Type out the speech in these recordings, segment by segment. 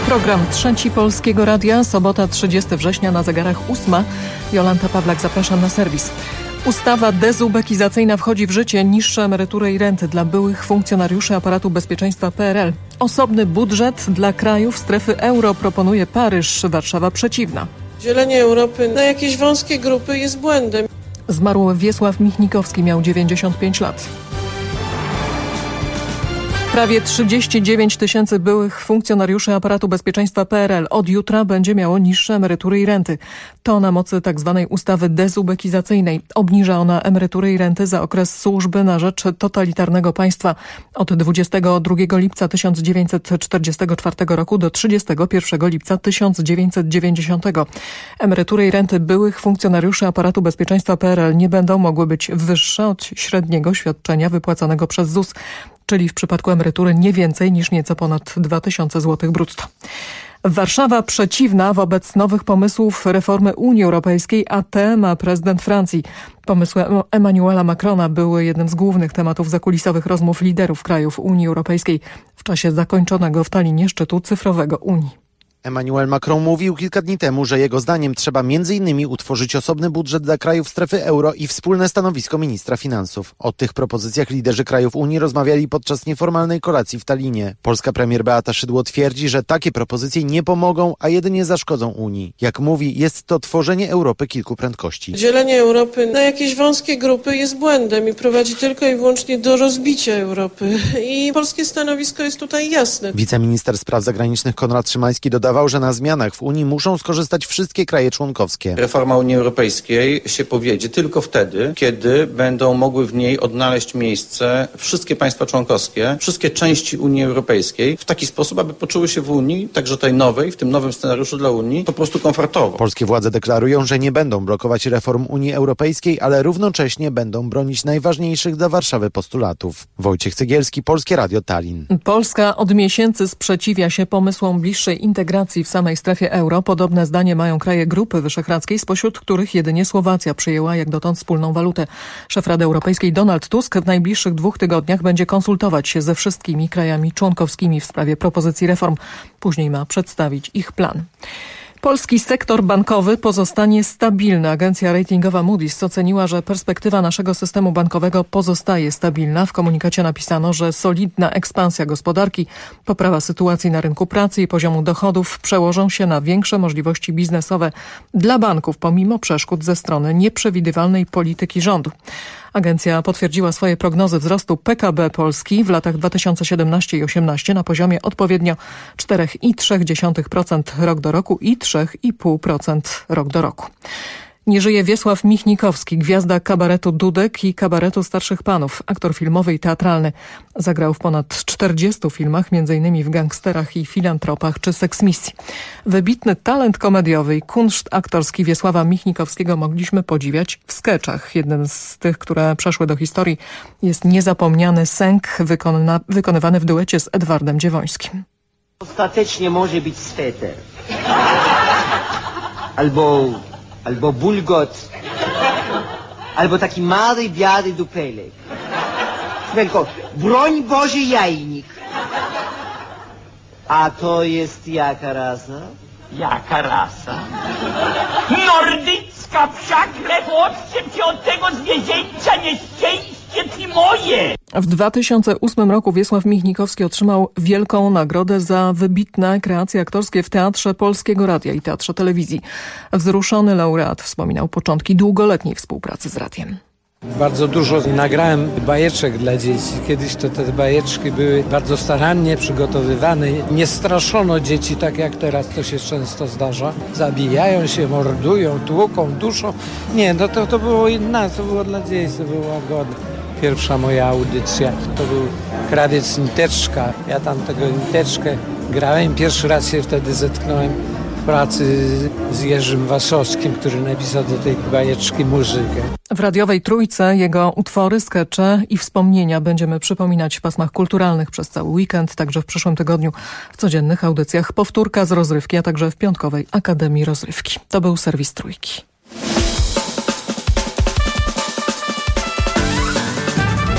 Program Trzeci Polskiego Radia, sobota 30 września, na zegarach 8. Jolanta Pawlak, zapraszam na serwis. Ustawa dezubekizacyjna wchodzi w życie. Niższe emerytury i renty dla byłych funkcjonariuszy aparatu bezpieczeństwa PRL. Osobny budżet dla krajów strefy euro proponuje Paryż, Warszawa przeciwna. Dzielenie Europy na jakieś wąskie grupy jest błędem. Zmarł Wiesław Michnikowski, miał 95 lat. Prawie 39 tysięcy byłych funkcjonariuszy aparatu bezpieczeństwa PRL od jutra będzie miało niższe emerytury i renty. To na mocy tzw. ustawy dezubekizacyjnej. Obniża ona emerytury i renty za okres służby na rzecz totalitarnego państwa od 22 lipca 1944 roku do 31 lipca 1990. Emerytury i renty byłych funkcjonariuszy aparatu bezpieczeństwa PRL nie będą mogły być wyższe od średniego świadczenia wypłacanego przez ZUS, czyli w przypadku emerytury nie więcej niż nieco ponad 2000 zł brutto. Warszawa przeciwna wobec nowych pomysłów reformy Unii Europejskiej, a te ma prezydent Francji. Pomysły Emmanuela Macrona były jednym z głównych tematów zakulisowych rozmów liderów krajów Unii Europejskiej w czasie zakończonego w Tallinie szczytu cyfrowego Unii. Emmanuel Macron mówił kilka dni temu, że jego zdaniem trzeba m.in. utworzyć osobny budżet dla krajów strefy euro i wspólne stanowisko ministra finansów. O tych propozycjach liderzy krajów Unii rozmawiali podczas nieformalnej kolacji w Tallinie. Polska premier Beata Szydło twierdzi, że takie propozycje nie pomogą, a jedynie zaszkodzą Unii. Jak mówi, jest to tworzenie Europy kilku prędkości. Dzielenie Europy na jakieś wąskie grupy jest błędem i prowadzi tylko i wyłącznie do rozbicia Europy. I polskie stanowisko jest tutaj jasne. Wiceminister spraw zagranicznych Konrad Szymański dodawał, że na zmianach w Unii muszą skorzystać wszystkie kraje członkowskie. Reforma Unii Europejskiej się powiedzie tylko wtedy, kiedy będą mogły w niej odnaleźć miejsce wszystkie państwa członkowskie, wszystkie części Unii Europejskiej w taki sposób, aby poczuły się w Unii, także tej nowej, w tym nowym scenariuszu dla Unii, po prostu komfortowo. Polskie władze deklarują, że nie będą blokować reform Unii Europejskiej, ale równocześnie będą bronić najważniejszych dla Warszawy postulatów. Wojciech Cegielski, Polskie Radio, Tallin. Polska od miesięcy sprzeciwia się pomysłom bliższej integracji w samej strefie euro. Podobne zdanie mają kraje Grupy Wyszehradzkiej, spośród których jedynie Słowacja przyjęła jak dotąd wspólną walutę. Szef Rady Europejskiej Donald Tusk w najbliższych 2 tygodniach będzie konsultować się ze wszystkimi krajami członkowskimi w sprawie propozycji reform. Później ma przedstawić ich plan. Polski sektor bankowy pozostanie stabilny. Agencja ratingowa Moody's oceniła, że perspektywa naszego systemu bankowego pozostaje stabilna. W komunikacie napisano, że solidna ekspansja gospodarki, poprawa sytuacji na rynku pracy i poziomu dochodów przełożą się na większe możliwości biznesowe dla banków, pomimo przeszkód ze strony nieprzewidywalnej polityki rządu. Agencja potwierdziła swoje prognozy wzrostu PKB Polski w latach 2017 i 2018 na poziomie odpowiednio 4,3% rok do roku i 3,5% rok do roku. Nie żyje Wiesław Michnikowski, gwiazda kabaretu Dudek i kabaretu Starszych Panów, aktor filmowy i teatralny. Zagrał w ponad 40 filmach, m.in. w Gangsterach i Filantropach czy Seksmisji. Wybitny talent komediowy i kunszt aktorski Wiesława Michnikowskiego mogliśmy podziwiać w skeczach. Jednym z tych, które przeszły do historii, jest niezapomniany Sęk wykonywany w duecie z Edwardem Dziewońskim. Ostatecznie może być sweter. Albo bulgot, albo taki mały, biały dupelek. Tylko, broń Boże, jajnik. A to jest jaka rasa? Jaka rasa? Nordycka, wszakle, odczep cię od tego zwierzęcia, nieszczęście ty moje! W 2008 roku Wiesław Michnikowski otrzymał wielką nagrodę za wybitne kreacje aktorskie w Teatrze Polskiego Radia i Teatrze Telewizji. Wzruszony laureat wspominał początki długoletniej współpracy z radiem. Bardzo dużo nagrałem bajeczek dla dzieci. Kiedyś to te bajeczki były bardzo starannie przygotowywane. Nie straszono dzieci tak jak teraz to się często zdarza. Zabijają się, mordują, tłuką, duszą. Nie, no to było inne, to było dla dzieci, to było łagodne. Pierwsza moja audycja to był Krawiec Niteczka. Ja tam tego Niteczkę grałem. Pierwszy raz się wtedy zetknąłem w pracy z Jerzym Wasowskim, który napisał do tej bajeczki muzykę. W radiowej Trójce jego utwory, skecze i wspomnienia będziemy przypominać w pasmach kulturalnych przez cały weekend, także w przyszłym tygodniu w codziennych audycjach powtórka z rozrywki, a także w piątkowej Akademii Rozrywki. To był serwis Trójki.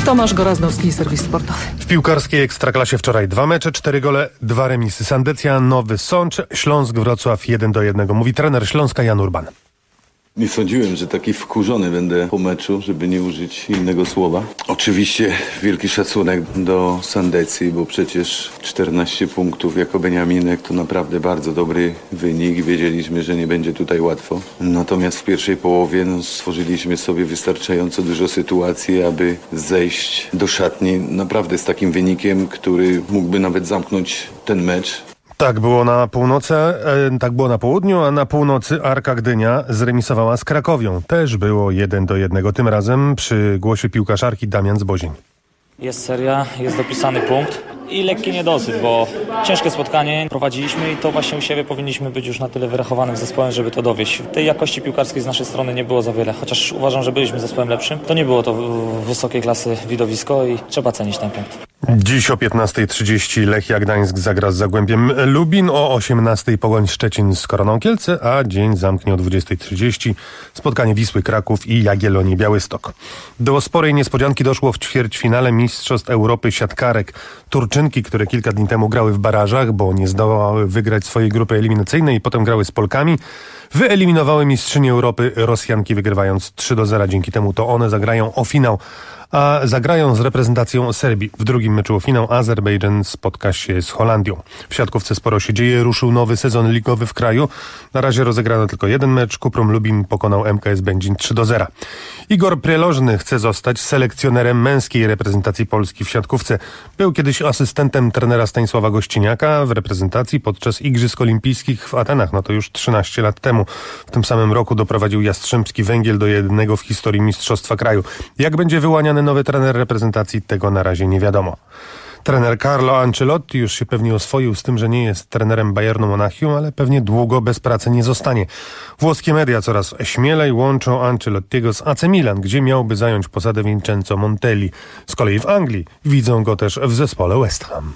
Tomasz Gorazdowski, serwis sportowy. W piłkarskiej Ekstraklasie wczoraj 2 mecze, 4 gole, 2 remisy. Sandecja, Nowy Sącz, Śląsk Wrocław 1-1. Mówi trener Śląska Jan Urban. Nie sądziłem, że taki wkurzony będę po meczu, żeby nie użyć innego słowa. Oczywiście wielki szacunek do Sandecji, bo przecież 14 punktów jako Beniaminek to naprawdę bardzo dobry wynik i wiedzieliśmy, że nie będzie tutaj łatwo. Natomiast w pierwszej połowie stworzyliśmy sobie wystarczająco dużo sytuacji, aby zejść do szatni naprawdę z takim wynikiem, który mógłby nawet zamknąć ten mecz. Tak było na północy, tak było na południu, a na północy Arka Gdynia zremisowała z Krakowią. Też było 1-1. Tym razem przy głosie piłkarz Damian Zbozień. Jest seria, jest dopisany punkt i lekki niedosyt, bo ciężkie spotkanie prowadziliśmy i to właśnie u siebie powinniśmy być już na tyle wyrachowanym zespołem, żeby to dowieść. Tej jakości piłkarskiej z naszej strony nie było za wiele, chociaż uważam, że byliśmy zespołem lepszym. To nie było to wysokiej klasy widowisko i trzeba cenić ten punkt. Dziś o 15:30 Lechia Gdańsk zagra z Zagłębiem Lubin, o 18:00 Pogoń Szczecin z Koroną Kielce, a dzień zamknie o 20:30 spotkanie Wisły Kraków i Jagiellonii Białystok. Do sporej niespodzianki doszło w ćwierćfinale Mistrzostw Europy siatkarek. Turczynki, które kilka dni temu grały w barażach, bo nie zdołały wygrać swojej grupy eliminacyjnej i potem grały z Polkami, wyeliminowały mistrzynię Europy Rosjanki, wygrywając 3-0. Dzięki temu to one zagrają o finał, a zagrają z reprezentacją Serbii. W drugim meczu o finał Azerbejdżan spotka się z Holandią. W siatkówce sporo się dzieje, ruszył nowy sezon ligowy w kraju. Na razie rozegrano tylko jeden mecz. Kuprum Lubin pokonał MKS Będzin 3-0. Igor Prielożny chce zostać selekcjonerem męskiej reprezentacji Polski w siatkówce. Był kiedyś asystentem trenera Stanisława Gościniaka w reprezentacji podczas Igrzysk Olimpijskich w Atenach. No to już 13 lat temu. W tym samym roku doprowadził Jastrzębski Węgiel do jednego w historii mistrzostwa kraju. Jak będzie wyłaniany nowy trener reprezentacji, tego na razie nie wiadomo. Trener Carlo Ancelotti już się pewnie oswoił z tym, że nie jest trenerem Bayernu Monachium, ale pewnie długo bez pracy nie zostanie. Włoskie media coraz śmielej łączą Ancelottiego z AC Milan, gdzie miałby zająć posadę Vincenzo Montelli. Z kolei w Anglii widzą go też w zespole West Ham.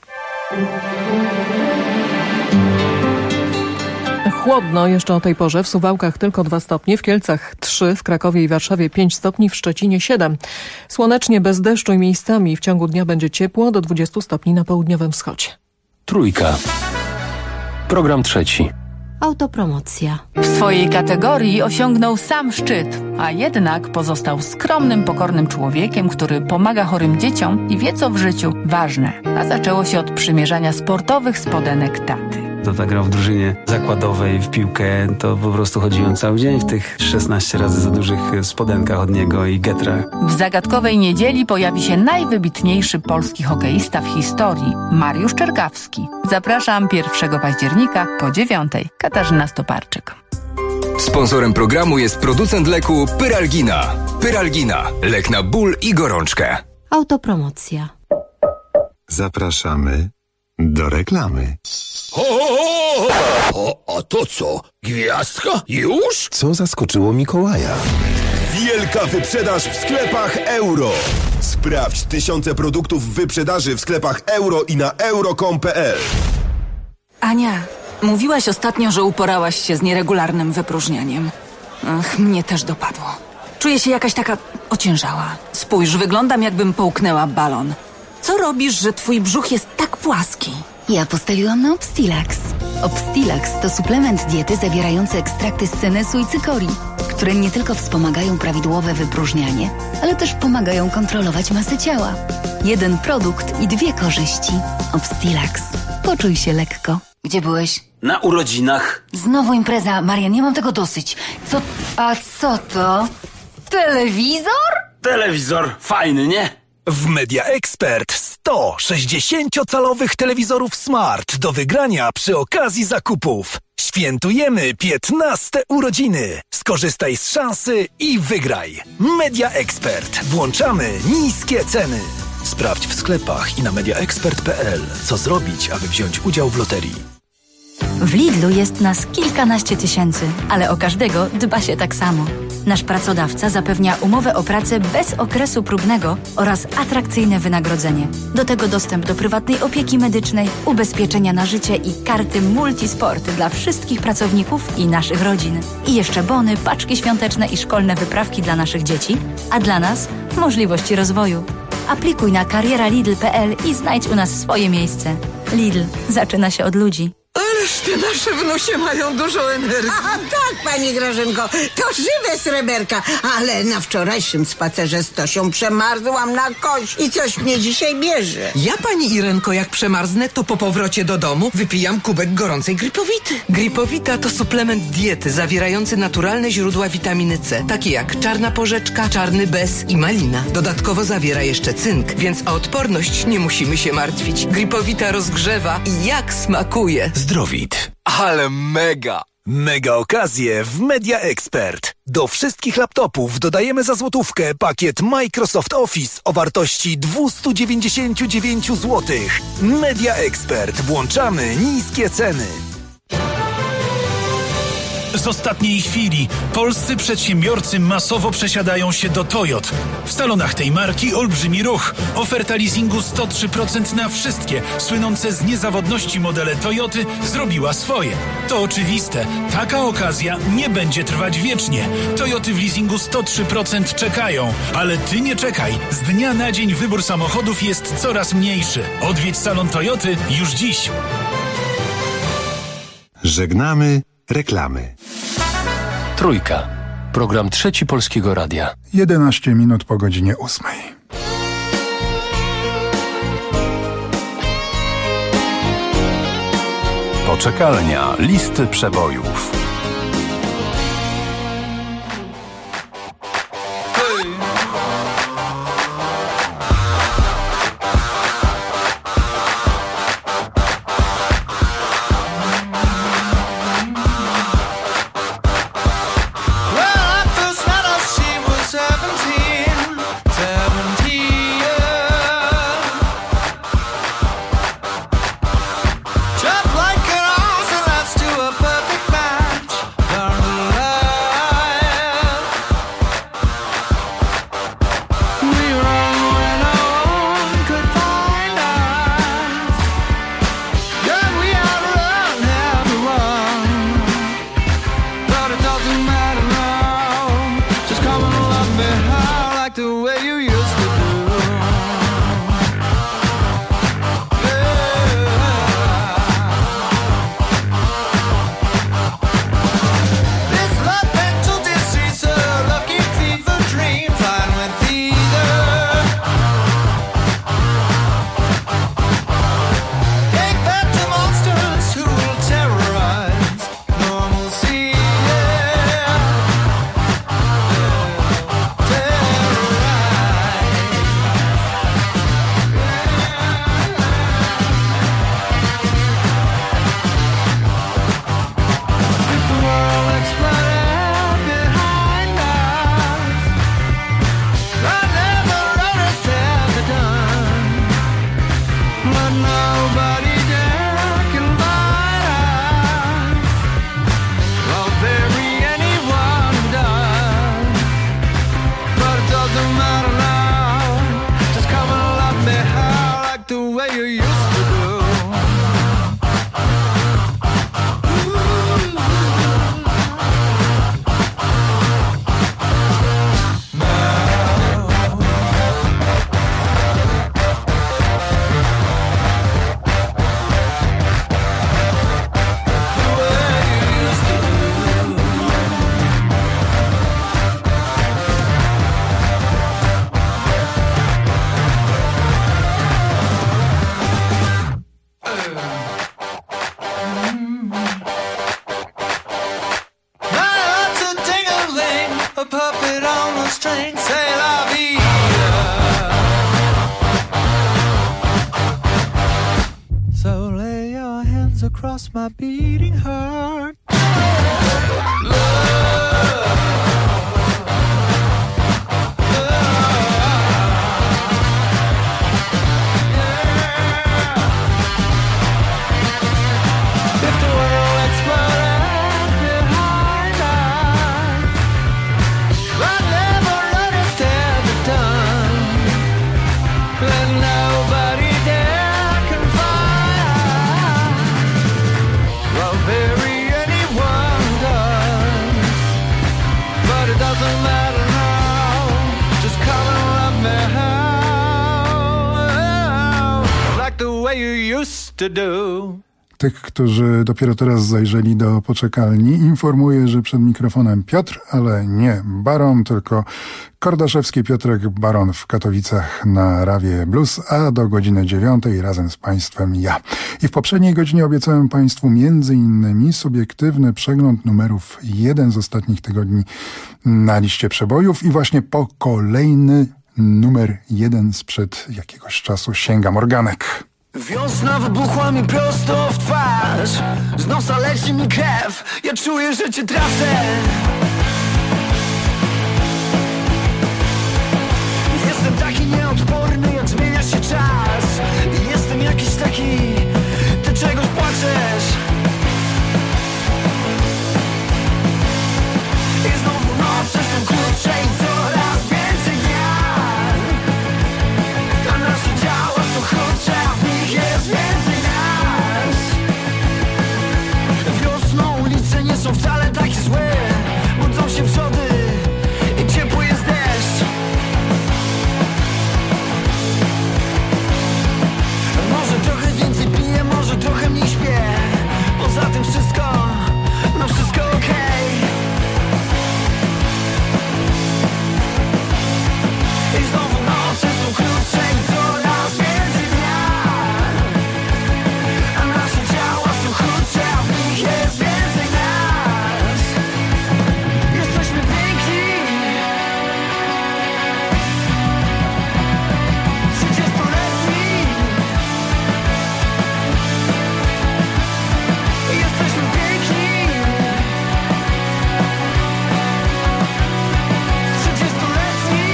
Chłodno jeszcze o tej porze, w Suwałkach tylko 2 stopnie, w Kielcach 3, w Krakowie i Warszawie 5 stopni, w Szczecinie 7. Słonecznie, bez deszczu i miejscami w ciągu dnia będzie ciepło, do 20 stopni na południowym wschodzie. Trójka. Program trzeci. Autopromocja. W swojej kategorii osiągnął sam szczyt, a jednak pozostał skromnym, pokornym człowiekiem, który pomaga chorym dzieciom i wie, co w życiu ważne. A zaczęło się od przymierzania sportowych spodenek taty. Tata grał w drużynie zakładowej w piłkę, to po prostu chodziłem cały dzień w tych 16 razy za dużych spodenkach od niego i getrach. W zagadkowej niedzieli pojawi się najwybitniejszy polski hokeista w historii, Mariusz Czerkawski. Zapraszam 1 października po 9:00. Katarzyna Stoparczyk. Sponsorem programu jest producent leku Pyralgina. Pyralgina. Lek na ból i gorączkę. Autopromocja. Zapraszamy do reklamy. A to co? Gwiazdka? Już? Co zaskoczyło Mikołaja? Wielka wyprzedaż w sklepach Euro. Sprawdź tysiące produktów w wyprzedaży w sklepach Euro i na euro.com.pl. Ania, mówiłaś ostatnio, że uporałaś się z nieregularnym wypróżnianiem. Ach, mnie też dopadło. Czuję się jakaś taka ociężała. Spójrz, wyglądam, jakbym połknęła balon. Co robisz, że twój brzuch jest tak płaski? Ja postawiłam na Obstilax. Obstilax to suplement diety zawierający ekstrakty z senesu i cykorii, które nie tylko wspomagają prawidłowe wypróżnianie, ale też pomagają kontrolować masę ciała. Jeden produkt i 2 korzyści. Obstilax. Poczuj się lekko. Gdzie byłeś? Na urodzinach. Znowu impreza. Marian, nie mam tego dosyć. A co to? Telewizor? Telewizor. Fajny, nie? W Media Expert 100 60-calowych telewizorów smart do wygrania przy okazji zakupów. Świętujemy 15 urodziny. Skorzystaj z szansy i wygraj. Media Expert. Włączamy niskie ceny. Sprawdź w sklepach i na mediaexpert.pl, co zrobić, aby wziąć udział w loterii. W Lidlu jest nas kilkanaście tysięcy, ale o każdego dba się tak samo. Nasz pracodawca zapewnia umowę o pracę bez okresu próbnego oraz atrakcyjne wynagrodzenie. Do tego dostęp do prywatnej opieki medycznej, ubezpieczenia na życie i karty Multisport dla wszystkich pracowników i naszych rodzin. I jeszcze bony, paczki świąteczne i szkolne wyprawki dla naszych dzieci, a dla nas możliwości rozwoju. Aplikuj na karieralidl.pl i znajdź u nas swoje miejsce. Lidl. Zaczyna się od ludzi. Ależ te nasze wnusie mają dużo energii. A tak, pani Grażynko, to żywe sreberka. Ale na wczorajszym spacerze z Tosią przemarzłam na kość i coś mnie dzisiaj bierze. Ja, pani Irenko, jak przemarznę, to po powrocie do domu wypijam kubek gorącej Gripowity. Gripowita to suplement diety zawierający naturalne źródła witaminy C, takie jak czarna porzeczka, czarny bez i malina. Dodatkowo zawiera jeszcze cynk, więc o odporność nie musimy się martwić. Gripowita rozgrzewa i jak smakuje. Zdrowit. Ale mega! Mega okazje w Media Expert. Do wszystkich laptopów dodajemy za złotówkę pakiet Microsoft Office o wartości 299 zł. Media Expert. Włączamy niskie ceny. Z ostatniej chwili polscy przedsiębiorcy masowo przesiadają się do Toyot. W salonach tej marki olbrzymi ruch. Oferta leasingu 103% na wszystkie słynące z niezawodności modele Toyoty zrobiła swoje. To oczywiste. Taka okazja nie będzie trwać wiecznie. Toyoty w leasingu 103% czekają. Ale ty nie czekaj. Z dnia na dzień wybór samochodów jest coraz mniejszy. Odwiedź salon Toyoty już dziś. Żegnamy reklamy. Trójka. Program Trzeci Polskiego Radia. 11 minut po godzinie 8. Poczekalnia. Listy przebojów. Across my beating heart. used to do. Tych, którzy dopiero teraz zajrzeli do poczekalni, informuję, że przed mikrofonem Piotr, ale nie Baron, tylko Kordaszewski Piotrek Baron w Katowicach na Rawie Blues, a do godziny 9 razem z Państwem ja. I w poprzedniej godzinie obiecałem Państwu m.in. subiektywny przegląd numerów 1 z ostatnich tygodni na liście przebojów i właśnie po kolejny numer 1 sprzed jakiegoś czasu sięgam organek. Wiosna wybuchła mi prosto w twarz, z nosa leci mi krew, ja czuję, że cię tracę. Jestem taki nieodporny, jak zmienia się czas. Jestem jakiś taki, ty czegoś płaczesz. I znowu noce są krótsze i coraz więcej dnia, a nasze ciała są chudsze, a w nich jest więcej nas. Wiosną ulice nie są wcale takie złe, budzą się przody i ciepły jest deszcz. Może trochę więcej piję, może trochę mniej śpię. Poza tym wszystko, no wszystko okej. I znowu noce są krótsze i coraz więcej dnia, a nasze ciała są chudsze, a w nich jest więcej nas. Jesteśmy piękni, 30-letni. Jesteśmy piękni, 30-letni.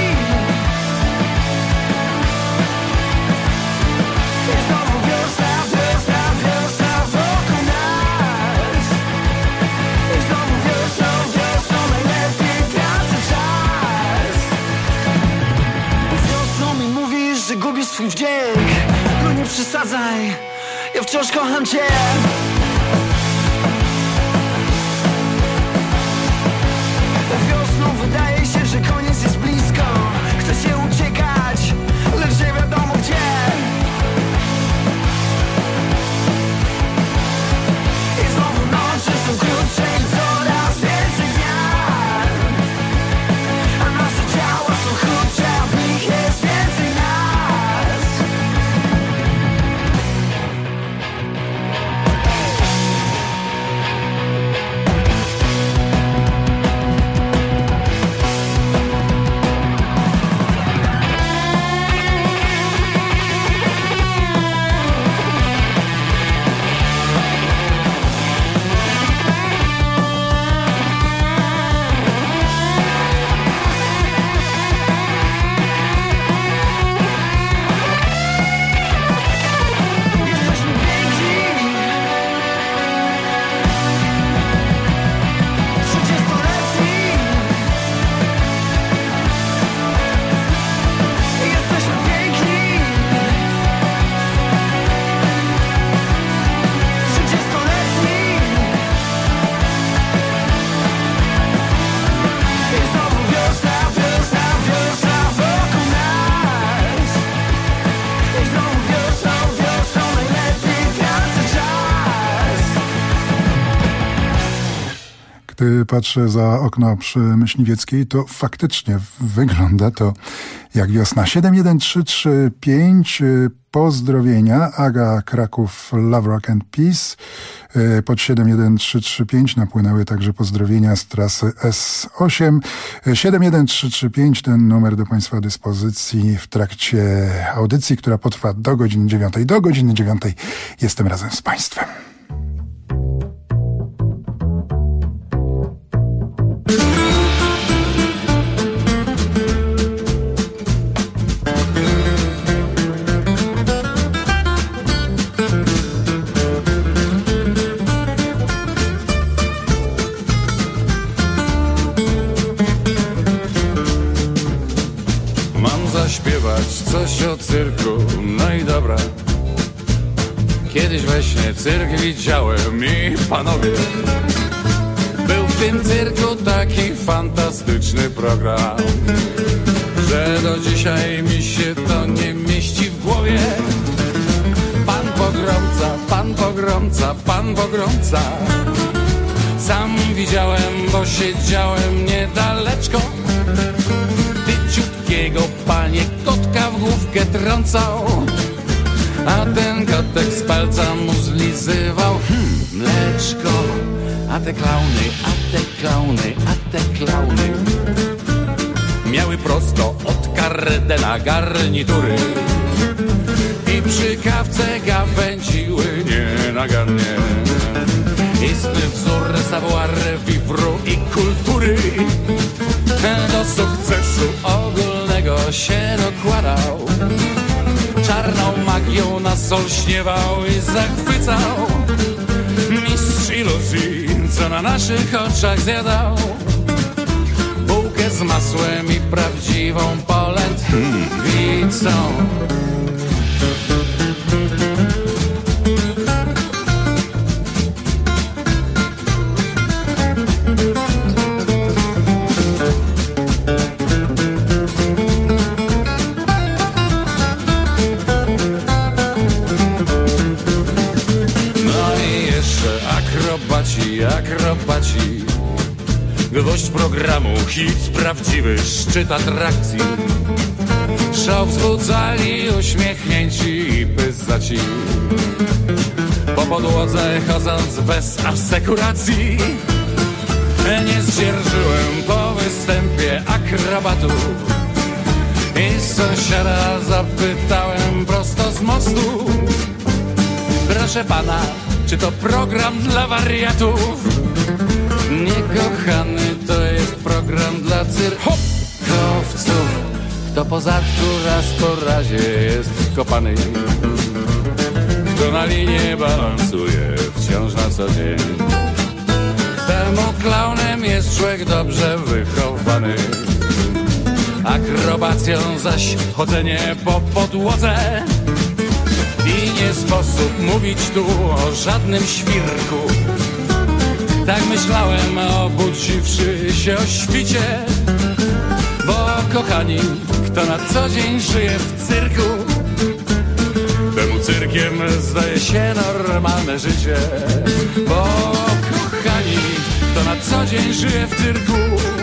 I znowu wiosna, wiosna, wiosna wokół nas. I znowu wiosną, wiosną najlepiej tracę czas. Wiosną mi mówisz, że gubisz swój wdzięk. No nie przesadzaj, ja wciąż kocham cię. Wiosną wydaje się, że koniec jest blisko. Chce się uciekać, lecz nie wiadomo gdzie. I znowu noce są krótsze i coraz więcej dnia, a nasze ciała są chudsze, a w nich jest więcej nas. Jesteśmy piękni, 30-letni. Jesteśmy piękni, 30-letni. I znowu wiosna, wiosna, wiosna wokół nas. I znowu wiosną, wiosną najlepiej tracę czas. Gdy patrzę za okno przy Myśliwieckiej, to faktycznie wygląda to jak wiosna. 71335, pozdrowienia. Aga Kraków, Love, Rock and Peace. Pod 71335 napłynęły także pozdrowienia z trasy S8. 71335, ten numer do Państwa dyspozycji w trakcie audycji, która potrwa do godziny 9. Do godziny 9 jestem razem z Państwem. Mam zaśpiewać coś o cyrku, no i dobra. Kiedyś we śnie cyrk widziałem i panowie, był w tym cyrku taki fantastyczny program, że do dzisiaj mi się to nie mieści w głowie. Pan pogrom pan pogromca. Sam widziałem, bo siedziałem niedaleczko. Tyciutkiego panie kotka w główkę trącał, a ten kotek z palca mu zlizywał mleczko. A te klauny miały prosto od Kardena garnitury i przy kawce gawędziły nienagannie. Istny wzór savoir vivre i kultury do sukcesu ogólnego się dokładał. Czarną magią nas olśniewał i zachwycał. Mistrz iluzji, co na naszych oczach zjadał bułkę z masłem i prawdziwą polędwicą. Akrobaci, gwoźdź programu, hit prawdziwy, szczyt atrakcji. Szał wzbudzali uśmiechnięci i pyzaci, po podłodze chodząc bez asekuracji. Nie zdzierżyłem po występie akrobatów i sąsiada zapytałem prosto z mostu: proszę pana, czy to program dla wariatów? Nie, kochany, to jest program dla cyrkowców. Kto po zadku raz po razie jest kopany, kto na linie balansuje wciąż na co dzień, temu klaunem jest człowiek dobrze wychowany. Akrobacją zaś chodzenie po podłodze i nie sposób mówić tu o żadnym świrku. Tak myślałem, obudziwszy się o świcie, bo kochani, kto na co dzień żyje w cyrku, temu cyrkiem zdaje się normalne życie. Bo kochani, kto na co dzień żyje w cyrku,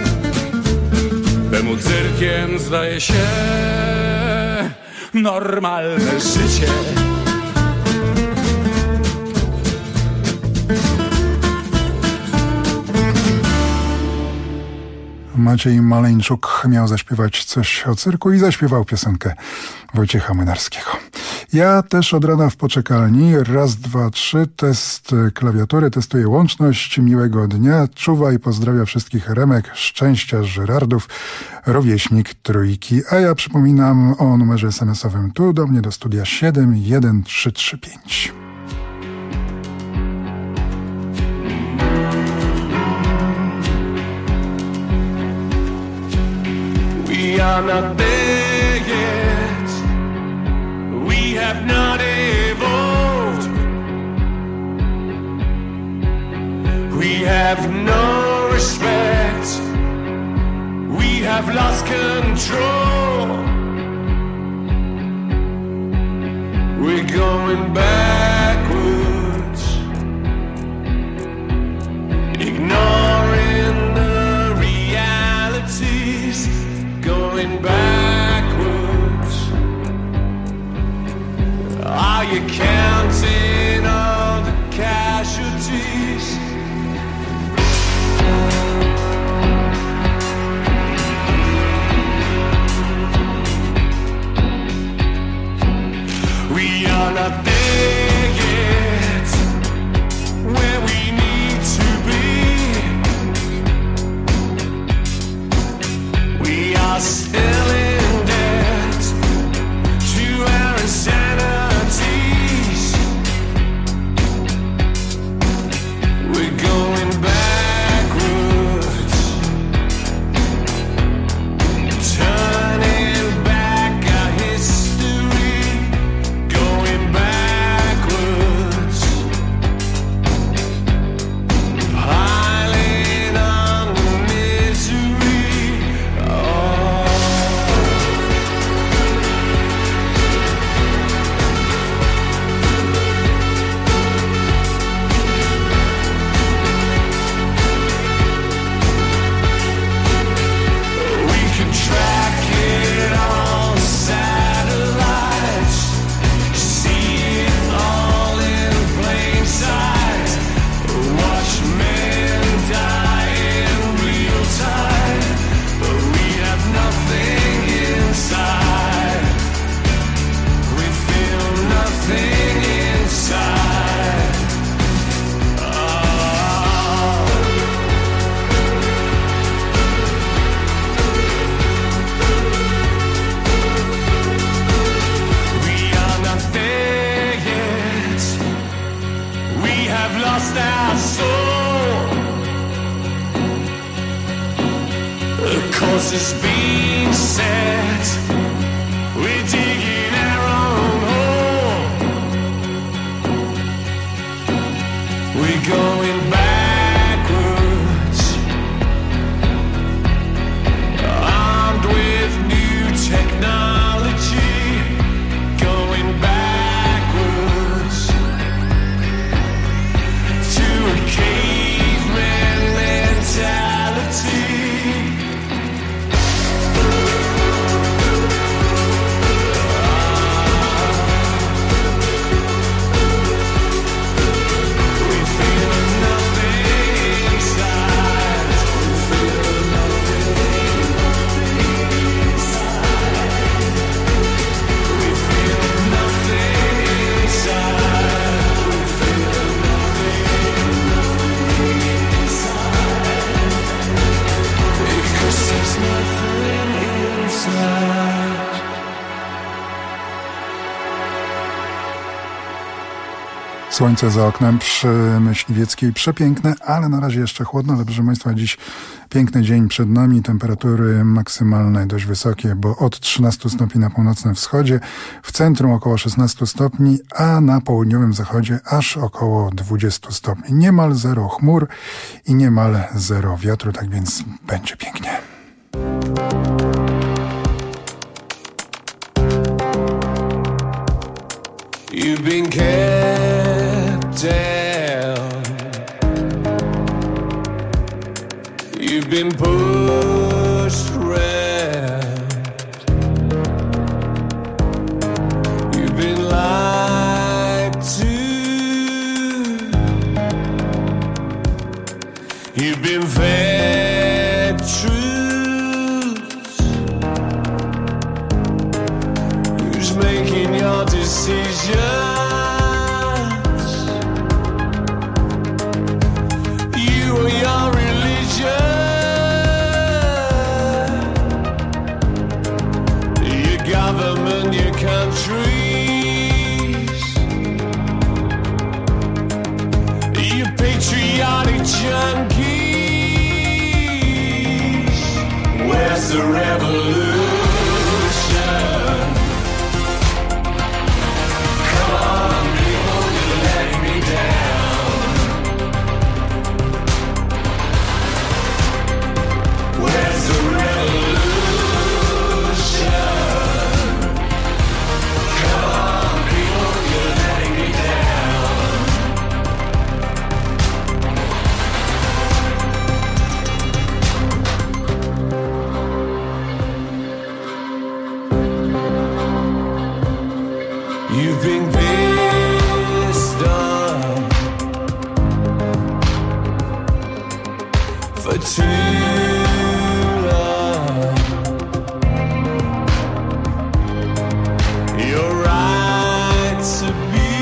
temu cyrkiem zdaje się normalne życie. Maciej Maleńczuk miał zaśpiewać coś o cyrku i zaśpiewał piosenkę Wojciecha Młynarskiego. Ja też od rana w poczekalni. Raz, dwa, trzy. Test klawiatury. Testuję łączność. Miłego dnia. Czuwa i pozdrawia wszystkich Remek, Szczęścia, Żyrardów, rówieśnik Trójki. A ja przypominam o numerze SMS-owym tu do mnie do studia 71335. We are not there yet. We have not evolved. We have no respect. We have lost control. We're going backwards, ignoring the realities. Going backwards. Are you counting all the casualties? We are not there have lost our soul. The course has been set. We're digging our own hole. We're going backwards, armed with new technology. Going backwards to a caveman mentality. Słońce za oknem przy Myśliwieckiej przepiękne, ale na razie jeszcze chłodno, ale proszę Państwa, dziś piękny dzień przed nami, temperatury maksymalne dość wysokie, bo od 13 stopni na północnym wschodzie, w centrum około 16 stopni, a na południowym zachodzie aż około 20 stopni. Niemal zero chmur i niemal zero wiatru, tak więc będzie pięknie. You've been kept down. You've been pushed around. You've been lied to. You've been fed truths. Who's making your decisions? You or your religion? Your government, your countries? Your patriotic junkies? Where's the revolution? You've been pissed off for too long. Your right to be,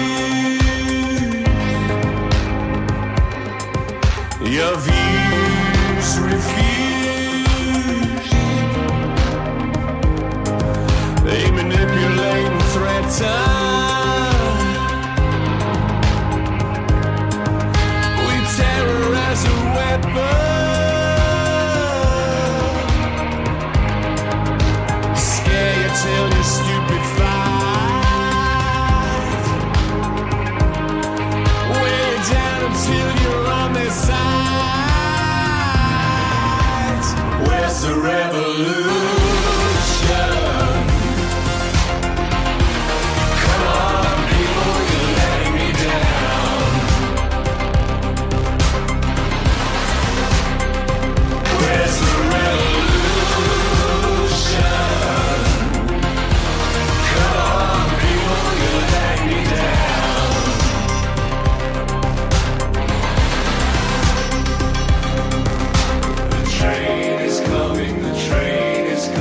your views refused. They manipulate and threaten. As a weapon, scare you till you're stupefied, weigh you down until you're on their side. Where's the revolution? Come on, people, you're letting me down. Where's the revolution? Come on, people, you're letting me down. The train is coming, the train is coming.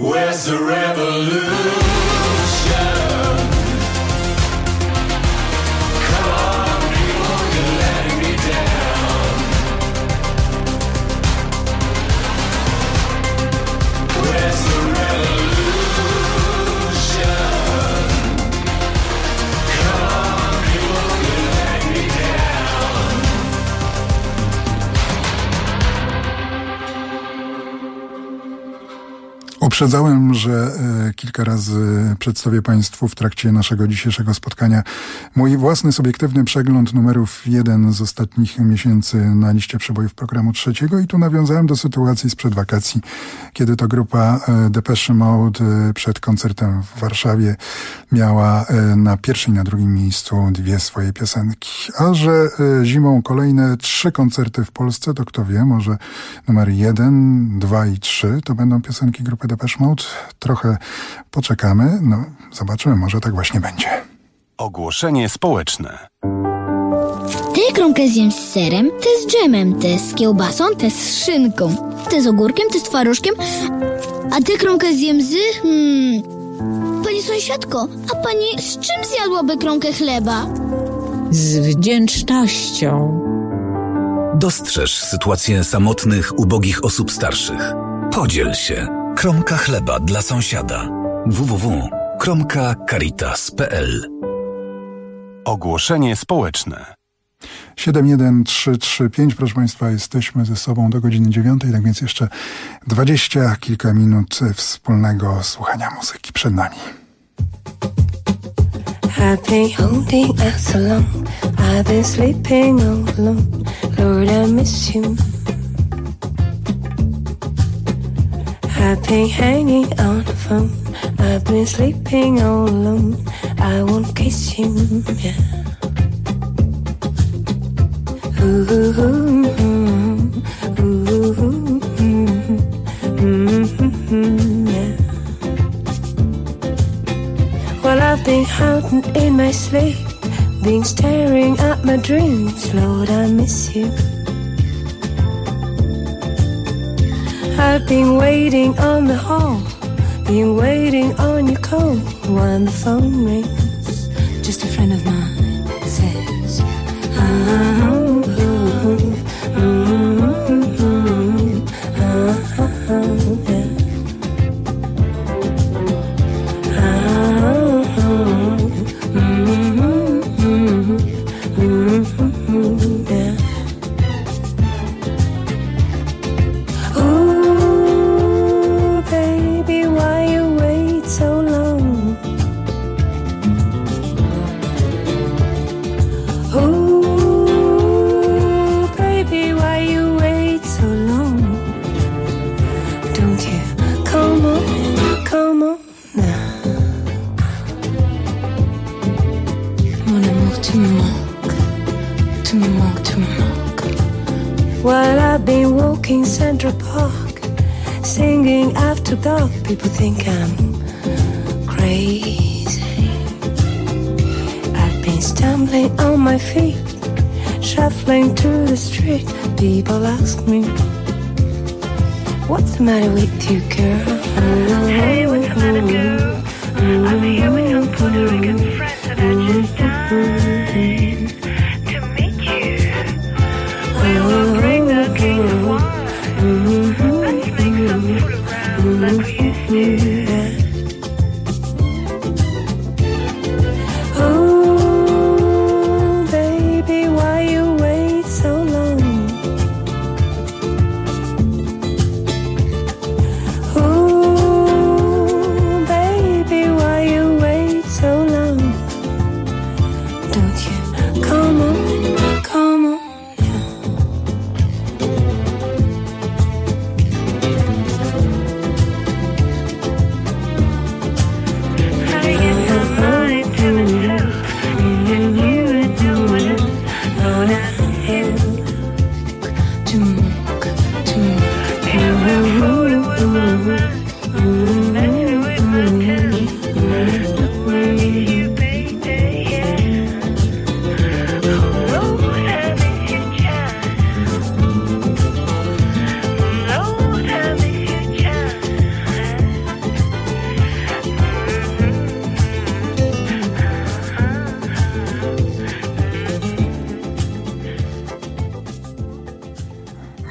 Where's the revolution? Come on, people, you're letting me down. Where's the revolution? Come on, people, you're letting me down. Uprzedzałem, że kilka razy przedstawię Państwu w trakcie naszego dzisiejszego spotkania mój własny subiektywny przegląd numerów 1 z ostatnich miesięcy na liście przebojów programu trzeciego i tu nawiązałem do sytuacji sprzed wakacji, kiedy to grupa Depeche Mode przed koncertem w Warszawie miała na pierwszym i na drugim miejscu dwie swoje piosenki. A że zimą kolejne 3 koncerty w Polsce, to kto wie, może numer 1, 2 i 3 to będą piosenki grupy Depeche Mode. Trochę poczekamy, no zobaczymy, może tak właśnie będzie. Ogłoszenie społeczne. Tę kromkę zjem z serem, tę z dżemem, tę z kiełbasą, tę z szynką, tę z ogórkiem, tę z twarożkiem, a tę kromkę zjem z... Pani sąsiadko, a pani z czym zjadłaby kromkę chleba? Z wdzięcznością. Dostrzeż sytuację samotnych, ubogich osób starszych. Podziel się. Kromka chleba dla sąsiada. www.kromkacaritas.pl. Ogłoszenie społeczne. 71335, proszę Państwa, jesteśmy ze sobą do godziny 9, tak więc jeszcze 20 kilka minut wspólnego słuchania muzyki przed nami. I've been holding out so long, I've been sleeping all alone, Lord I miss you. I've been hanging on the phone, I've been sleeping all alone, I won't kiss you, yeah. Ooh, ooh, ooh, ooh, yeah. Well, I've been hiding in my sleep, been staring at my dreams, Lord, I miss you. I've been waiting on the hall, been waiting on your call. When the phone rings, just a friend of mine says, While I've been walking Central Park, singing after dark, people think I'm crazy. I've been stumbling on my feet, shuffling through the street. People ask me, what's the matter with you, girl? Hey, what's the matter, girl? I'm here with some Puerto Rican friends and I just dying to meet you. We will bring the case of wine. Let's make some fool around like we used to. Oh, baby, why you wait so long? Oh, baby, why you wait?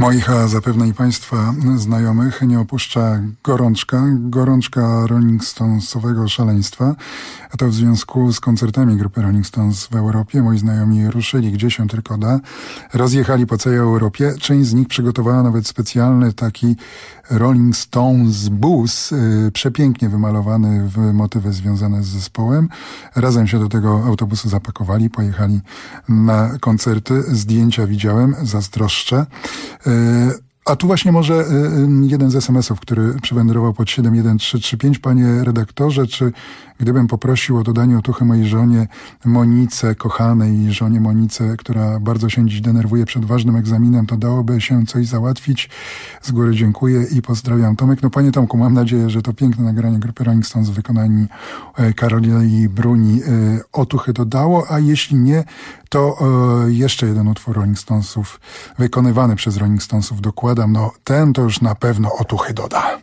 Moich, a zapewne i Państwa znajomych nie opuszcza gorączka Rolling Stonesowego szaleństwa, a to w związku z koncertami grupy Rolling Stones w Europie. Moi znajomi ruszyli gdzie się tylko da, rozjechali po całej Europie. Część z nich przygotowała nawet specjalny taki Rolling Stones bus, przepięknie wymalowany w motywy związane z zespołem. Razem się do tego autobusu zapakowali, pojechali na koncerty. Zdjęcia widziałem, zazdroszczę. A tu właśnie może jeden z SMS-ów, który przywędrował pod 71335. Panie redaktorze, czy gdybym poprosił o dodanie otuchy mojej żonie Monice, kochanej żonie Monice, która bardzo się dziś denerwuje przed ważnym egzaminem, to dałoby się coś załatwić? Z góry dziękuję i pozdrawiam. Tomek, no panie Tomku, mam nadzieję, że to piękne nagranie grupy Rolling Stones w wykonaniu Karoli Bruni otuchy dodało, a jeśli nie, to jeszcze jeden utwór Rolling Stonesów, wykonywany przez Rolling Stonesów dokładam. No ten to już na pewno otuchy doda.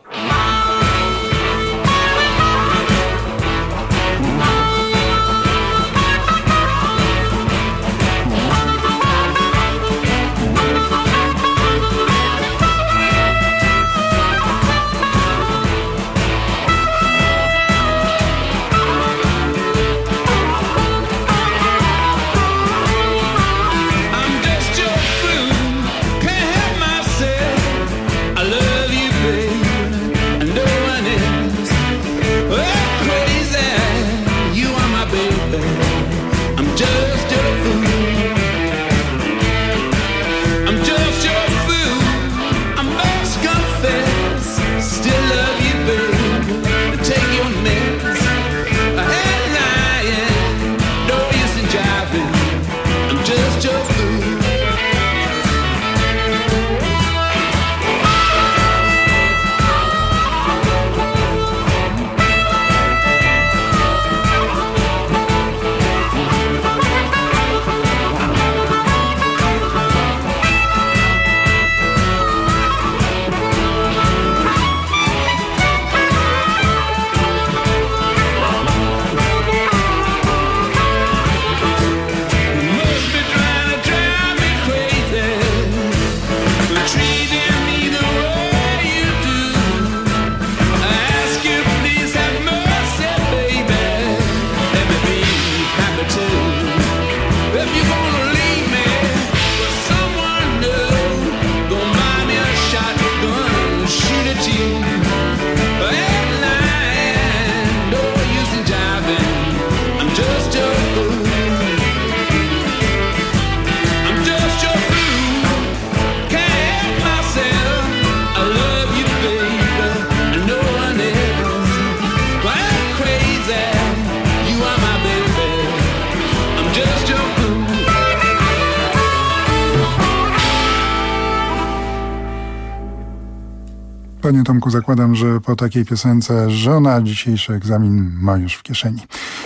Panie Tomku, zakładam, że po takiej piosence żona dzisiejszy egzamin ma już w kieszeni.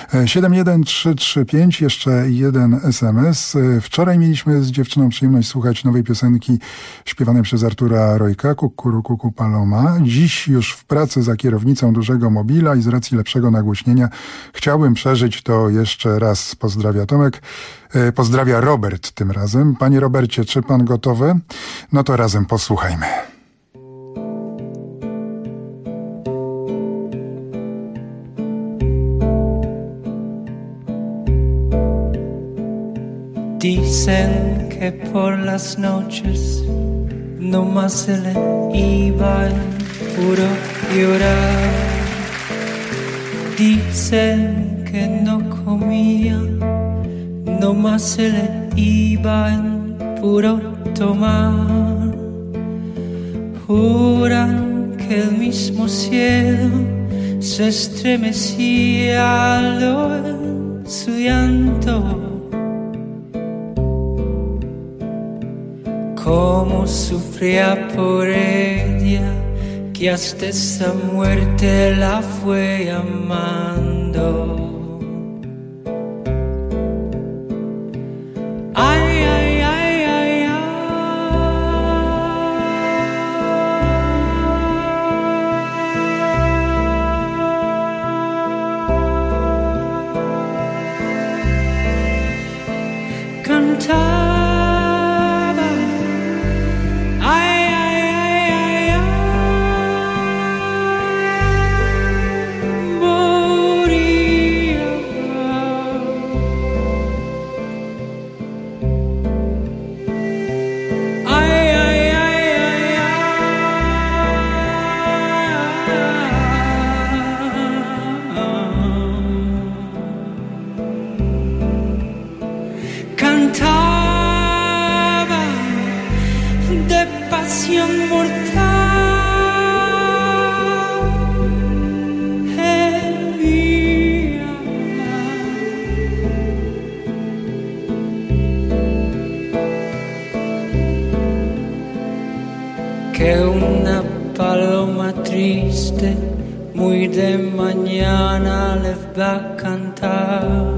71335, jeszcze jeden SMS. Wczoraj mieliśmy z dziewczyną przyjemność słuchać nowej piosenki śpiewanej przez Artura Rojka, Kukurukuku Paloma. Dziś już w pracy za kierownicą dużego mobila i z racji lepszego nagłośnienia chciałbym przeżyć to jeszcze raz. Pozdrawia Tomek. Pozdrawia Robert tym razem. Panie Robercie, czy pan gotowy? No to razem posłuchajmy. Dicen que por las noches nomás se le iba en puro llorar. Dicen que no comía, nomás se le iba en puro tomar. Juran que el mismo cielo se estremecía al oír su llanto. Cómo sufría por ella, que hasta esa muerte la fue llamando. Ay, ay, ay, ay, ay. Cantaba triste, muy de mañana les va a cantar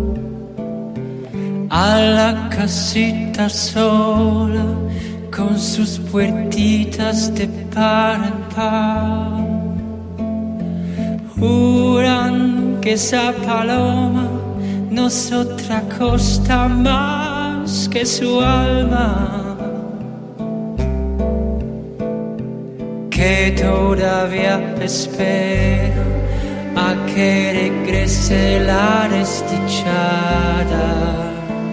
a la casita sola con sus puertitas de par en par. Juran que esa paloma no es otra cosa más que su alma, que todavía espera a que regrese la desdichada.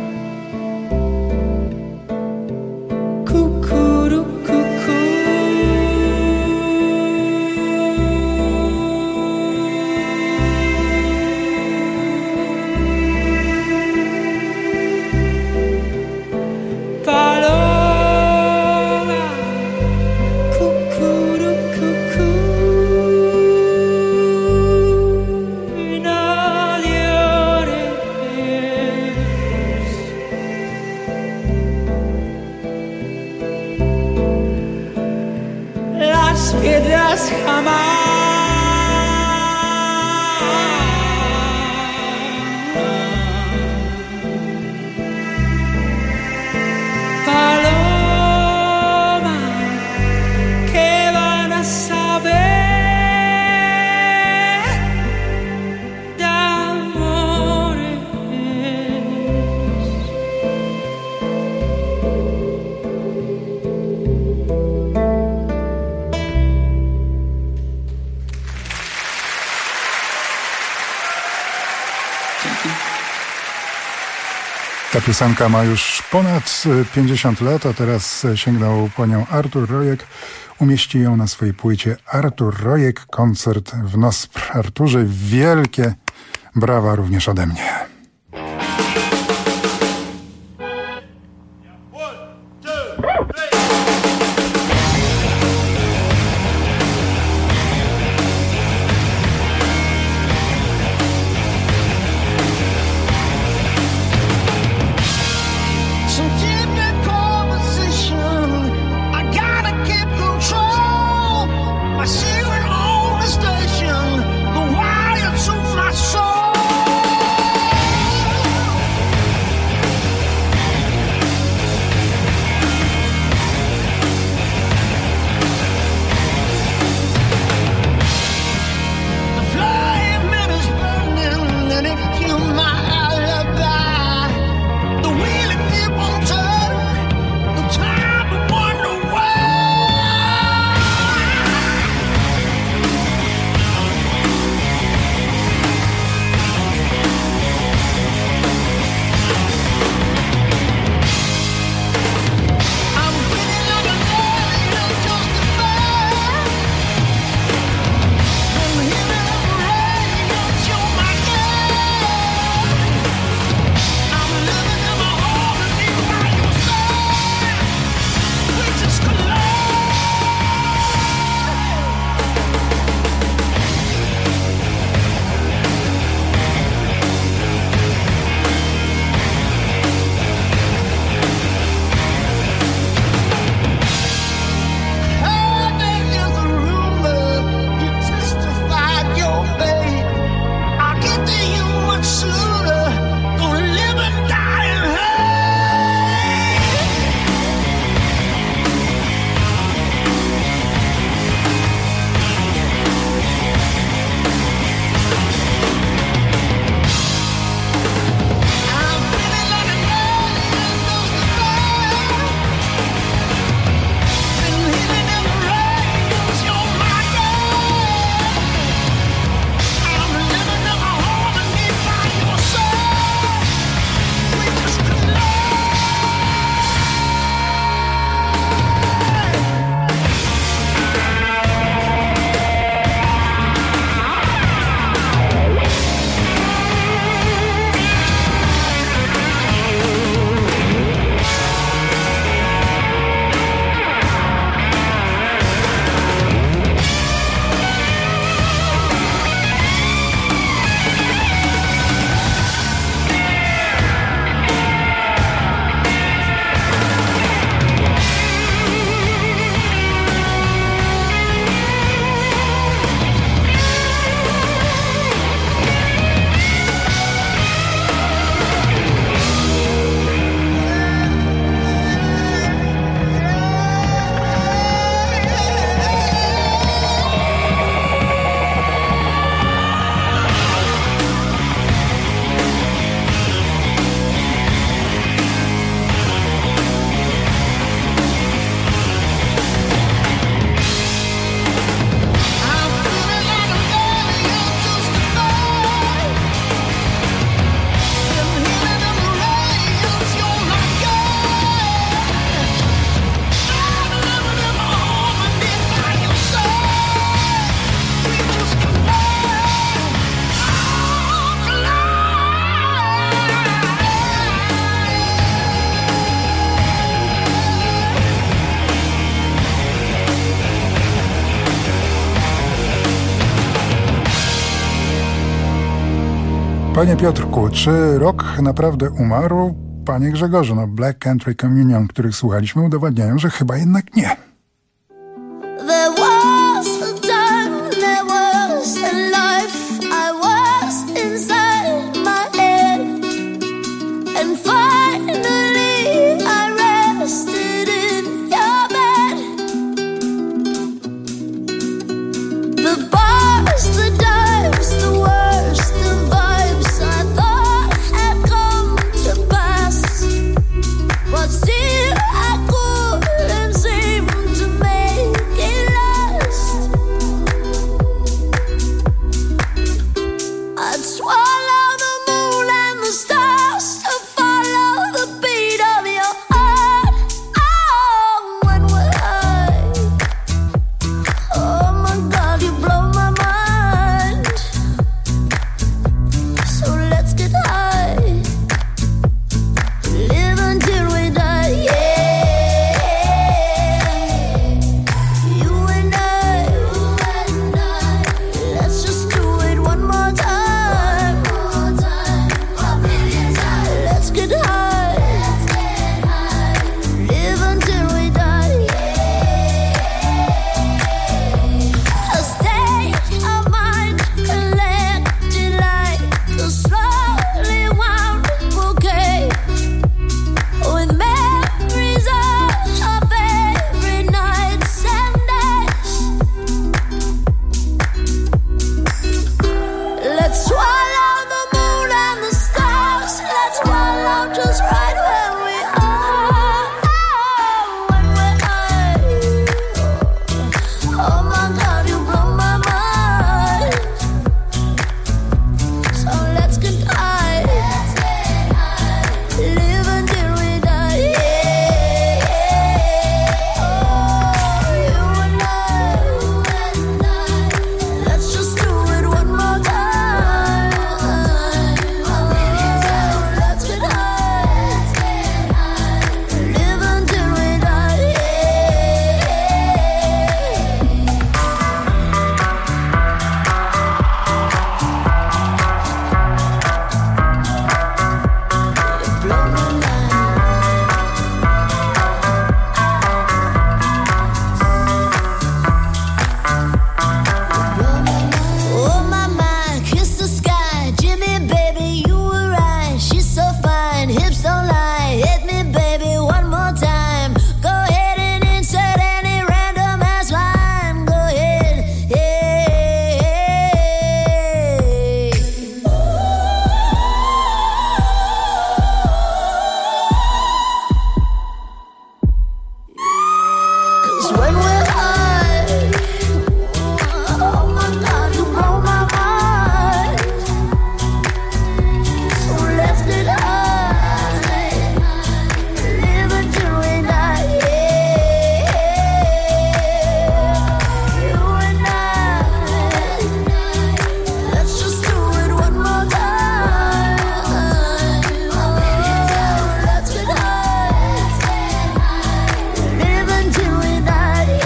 Piedras jamás paloma que van a saber de amores. Ta piosenka ma już ponad 50 lat, a teraz sięgnął po nią Artur Rojek. Umieści ją na swojej płycie Artur Rojek, koncert w Nospr. Arturze, wielkie brawa również ode mnie. Soul. Panie Piotrku, czy rock naprawdę umarł? Panie Grzegorzu, no Black Country Communion, których słuchaliśmy, udowadniają, że chyba jednak nie. There was a time, there was a life, I was inside my head, and finally I rested in your bed. The bars, the dives, the worst, the vibes I thought had come to pass, but still I couldn't seem to make it last. I'd swallow the moon and the stars to follow the beat of your heart. Oh, when we're high, oh my God, you blow my mind. So let's get high, live until we die, yeah. You and I, let's just do it one more time. Let's get high, live until we die, yeah. A state of mind collected like a slowly wound bouquet, with memories of every nights and days. Let's swallow the moon and the stars. Let's swallow just right where we are. Oh, when we're high, oh my God, you blow my mind. So let's get high, live until we die, yeah. Oh, you and I, let's just do it one more time. Let's get high, live until we die, yeah. Blow my mind. Oh my mind, kiss the sky, Jimmy baby, you were right. She's so fine, hips don't lie. Hit me baby one more time. Go ahead and insert any random ass line. Go ahead, hey. 'Cause when we're high, oh my God, you blow my mind. So let's get high, live until we die, yeah. You and I, let's just do it one more time. Let's get high, live until we die, yeah.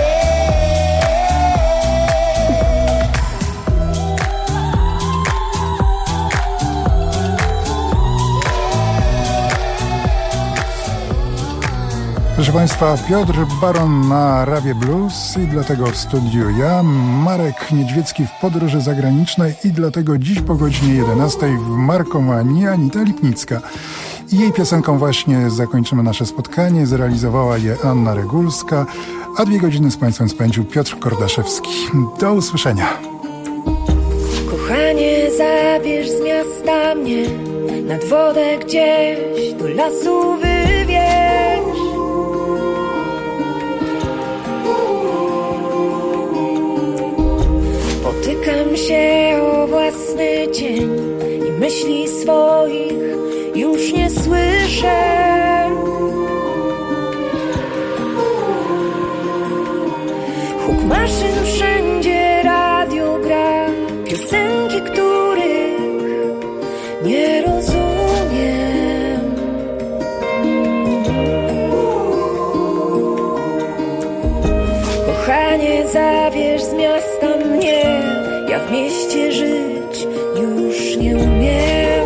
Proszę Państwa, Piotr Baron na Rawie Blues i dlatego w studiu ja, Marek Niedźwiecki w podróży zagranicznej i dlatego dziś po godzinie 11 w Markomanii Anita Lipnicka. I jej piosenką właśnie zakończymy nasze spotkanie. Zrealizowała je Anna Regulska, a 2 godziny z Państwem spędził Piotr Kordaszewski. Do usłyszenia. Kochanie, zabierz z miasta mnie nad wodę gdzieś do lasu wywieź. Potykam się o własny cień i myśli swoich już nie słyszę. Huk maszyn wszędzie, radio gra, piosenki, których nie rozumiem. Kochanie, zabierz z miasta mnie, ja w mieście żyć już nie umiem.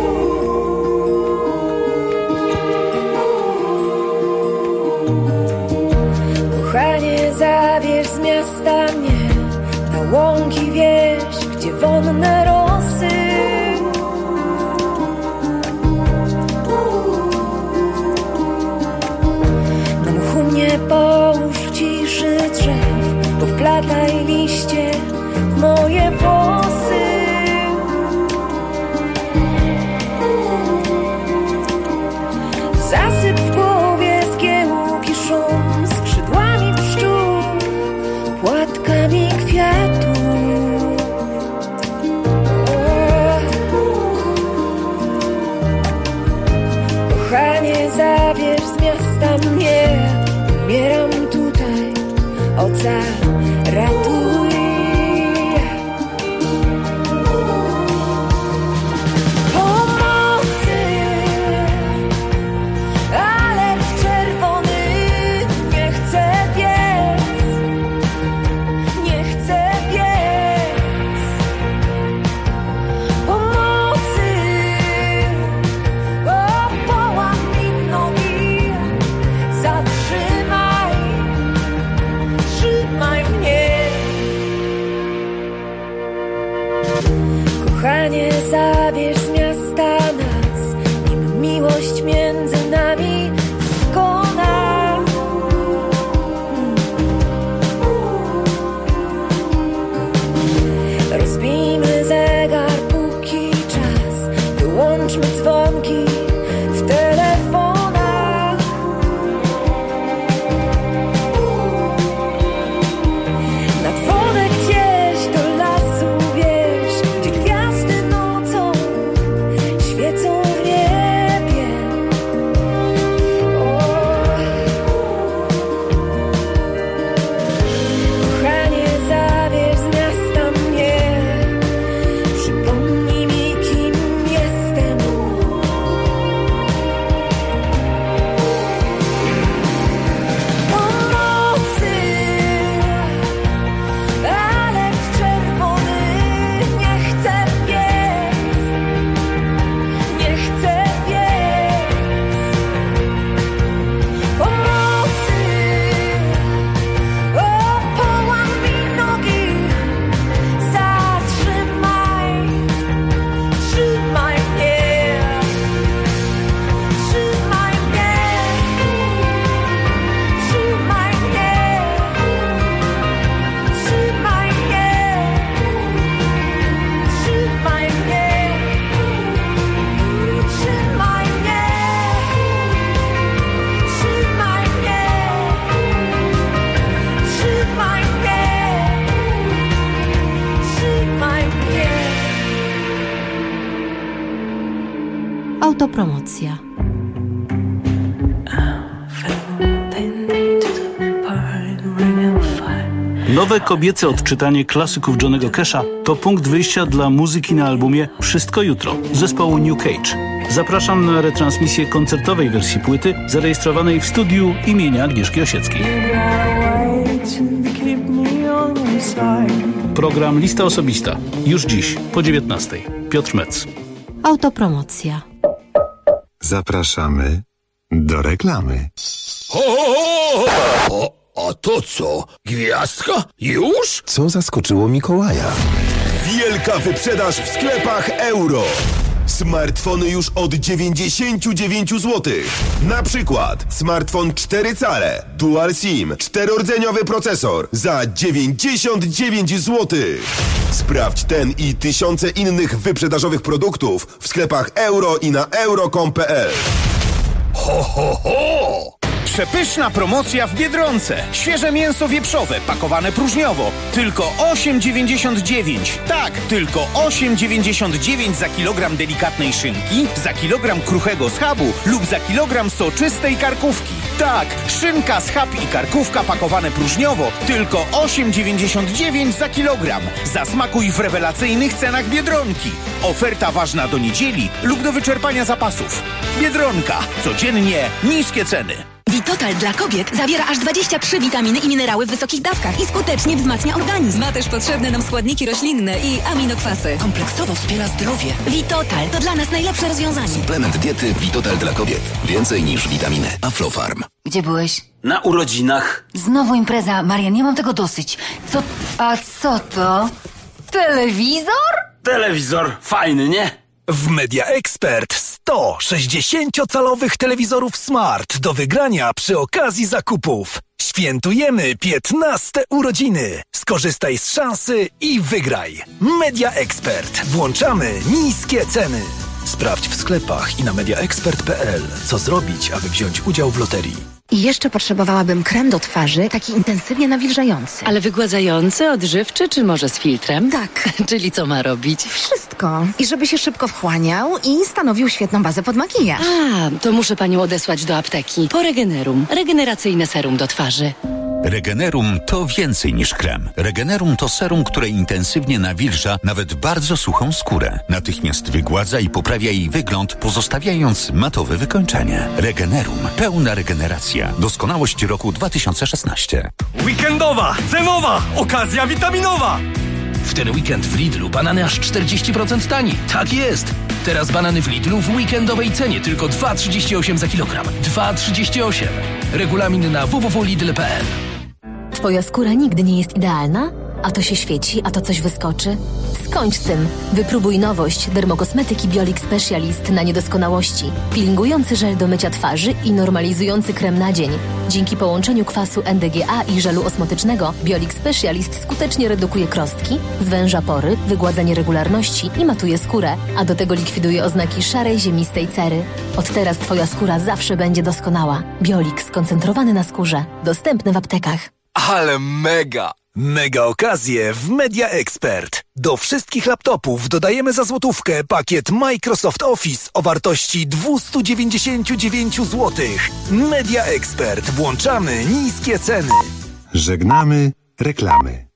Kochanie, zabierz z miasta nas, nim miłość między nami skona. Rozbijmy zegar, póki czas, wyłączmy dzwonki w telefonach. Nad wodę gdzieś do lasu, wiesz, gdzie gwiazdy nocą świecą w niebie. Kochanie, zabierz z miasta mnie, przypomnij mi, kim jestem. Pomocy, ale w czerwony nie chcę biec, nie chcę biec. Pomocy, o, połam mi nogi, zatrzymaj, trzymaj mnie, trzymaj mnie, trzymaj mnie, trzymaj mnie, trzymaj mnie, trzymaj mnie, trzymaj mnie, trzymaj mnie, trzymaj mnie. Autopromocja. Nowe kobiece odczytanie klasyków Johnny'ego Casha to punkt wyjścia dla muzyki na albumie Wszystko Jutro zespołu New Cage. Zapraszam na retransmisję koncertowej wersji płyty zarejestrowanej w studiu imienia Agnieszki Osieckiej. Program Lista Osobista. Już dziś po 19:00. Piotr Metz. Autopromocja. Zapraszamy do reklamy. A to co? Gwiazdka? Już? Co zaskoczyło Mikołaja? Wielka wyprzedaż w sklepach Euro. Smartfony już od 99 zł. Na przykład smartfon 4 cale, Dual SIM, 4-rdzeniowy procesor za 99 zł. Sprawdź ten i tysiące innych wyprzedażowych produktów w sklepach Euro i na euro.com.pl. Ho, ho, ho! Przepyszna promocja w Biedronce. Świeże mięso wieprzowe, pakowane próżniowo. Tylko 8,99. Tak, tylko 8,99 za kilogram delikatnej szynki, za kilogram kruchego schabu lub za kilogram soczystej karkówki. Tak, szynka, schab i karkówka pakowane próżniowo. Tylko 8,99 za kilogram. Zasmakuj w rewelacyjnych cenach Biedronki. Oferta ważna do niedzieli lub do wyczerpania zapasów. Biedronka. Codziennie niskie ceny. Vitotal dla kobiet zawiera aż 23 witaminy i minerały w wysokich dawkach i skutecznie wzmacnia organizm. Ma też potrzebne nam składniki roślinne i aminokwasy. Kompleksowo wspiera zdrowie. Vitotal to dla nas najlepsze rozwiązanie. Suplement diety Vitotal dla kobiet. Więcej niż witaminy. Aflofarm. Gdzie byłeś? Na urodzinach. Znowu impreza. Marian, nie mam tego dosyć. A co to? Telewizor? Telewizor fajny, nie? W Media Expert 100 60-calowych telewizorów Smart do wygrania przy okazji zakupów. Świętujemy 15 urodziny. Skorzystaj z szansy i wygraj. Media Expert. Włączamy niskie ceny. Sprawdź w sklepach i na mediaexpert.pl, co zrobić, aby wziąć udział w loterii. I jeszcze potrzebowałabym krem do twarzy, taki intensywnie nawilżający. Ale wygładzający, odżywczy, czy może z filtrem? Tak. Czyli co ma robić? Wszystko. I żeby się szybko wchłaniał i stanowił świetną bazę pod makijaż. A, to muszę panią odesłać do apteki. Po Regenerum. Regeneracyjne serum do twarzy. Regenerum to więcej niż krem. Regenerum to serum, które intensywnie nawilża nawet bardzo suchą skórę. Natychmiast wygładza i poprawia jej wygląd, pozostawiając matowe wykończenie. Regenerum. Pełna regeneracja. Doskonałość roku 2016. Weekendowa, cenowa, okazja witaminowa. W ten weekend w Lidlu banany aż 40% taniej. Tak jest! Teraz banany w Lidlu w weekendowej cenie tylko 2,38 za kilogram. 2,38. Regulamin na www.lidl.pl. Twoja skóra nigdy nie jest idealna? A to się świeci, a to coś wyskoczy? Skończ z tym. Wypróbuj nowość dermokosmetyki Biolix Specialist na niedoskonałości. Peelingujący żel do mycia twarzy i normalizujący krem na dzień. Dzięki połączeniu kwasu NDGA i żelu osmotycznego Biolix Specialist skutecznie redukuje krostki, zwęża pory, wygładza nieregularności i matuje skórę, a do tego likwiduje oznaki szarej, ziemistej cery. Od teraz Twoja skóra zawsze będzie doskonała. Biolix skoncentrowany na skórze. Dostępny w aptekach. Ale mega! Mega okazje w Media Expert. Do wszystkich laptopów dodajemy za złotówkę pakiet Microsoft Office o wartości 299 zł. Media Expert. Włączamy niskie ceny. Żegnamy reklamy.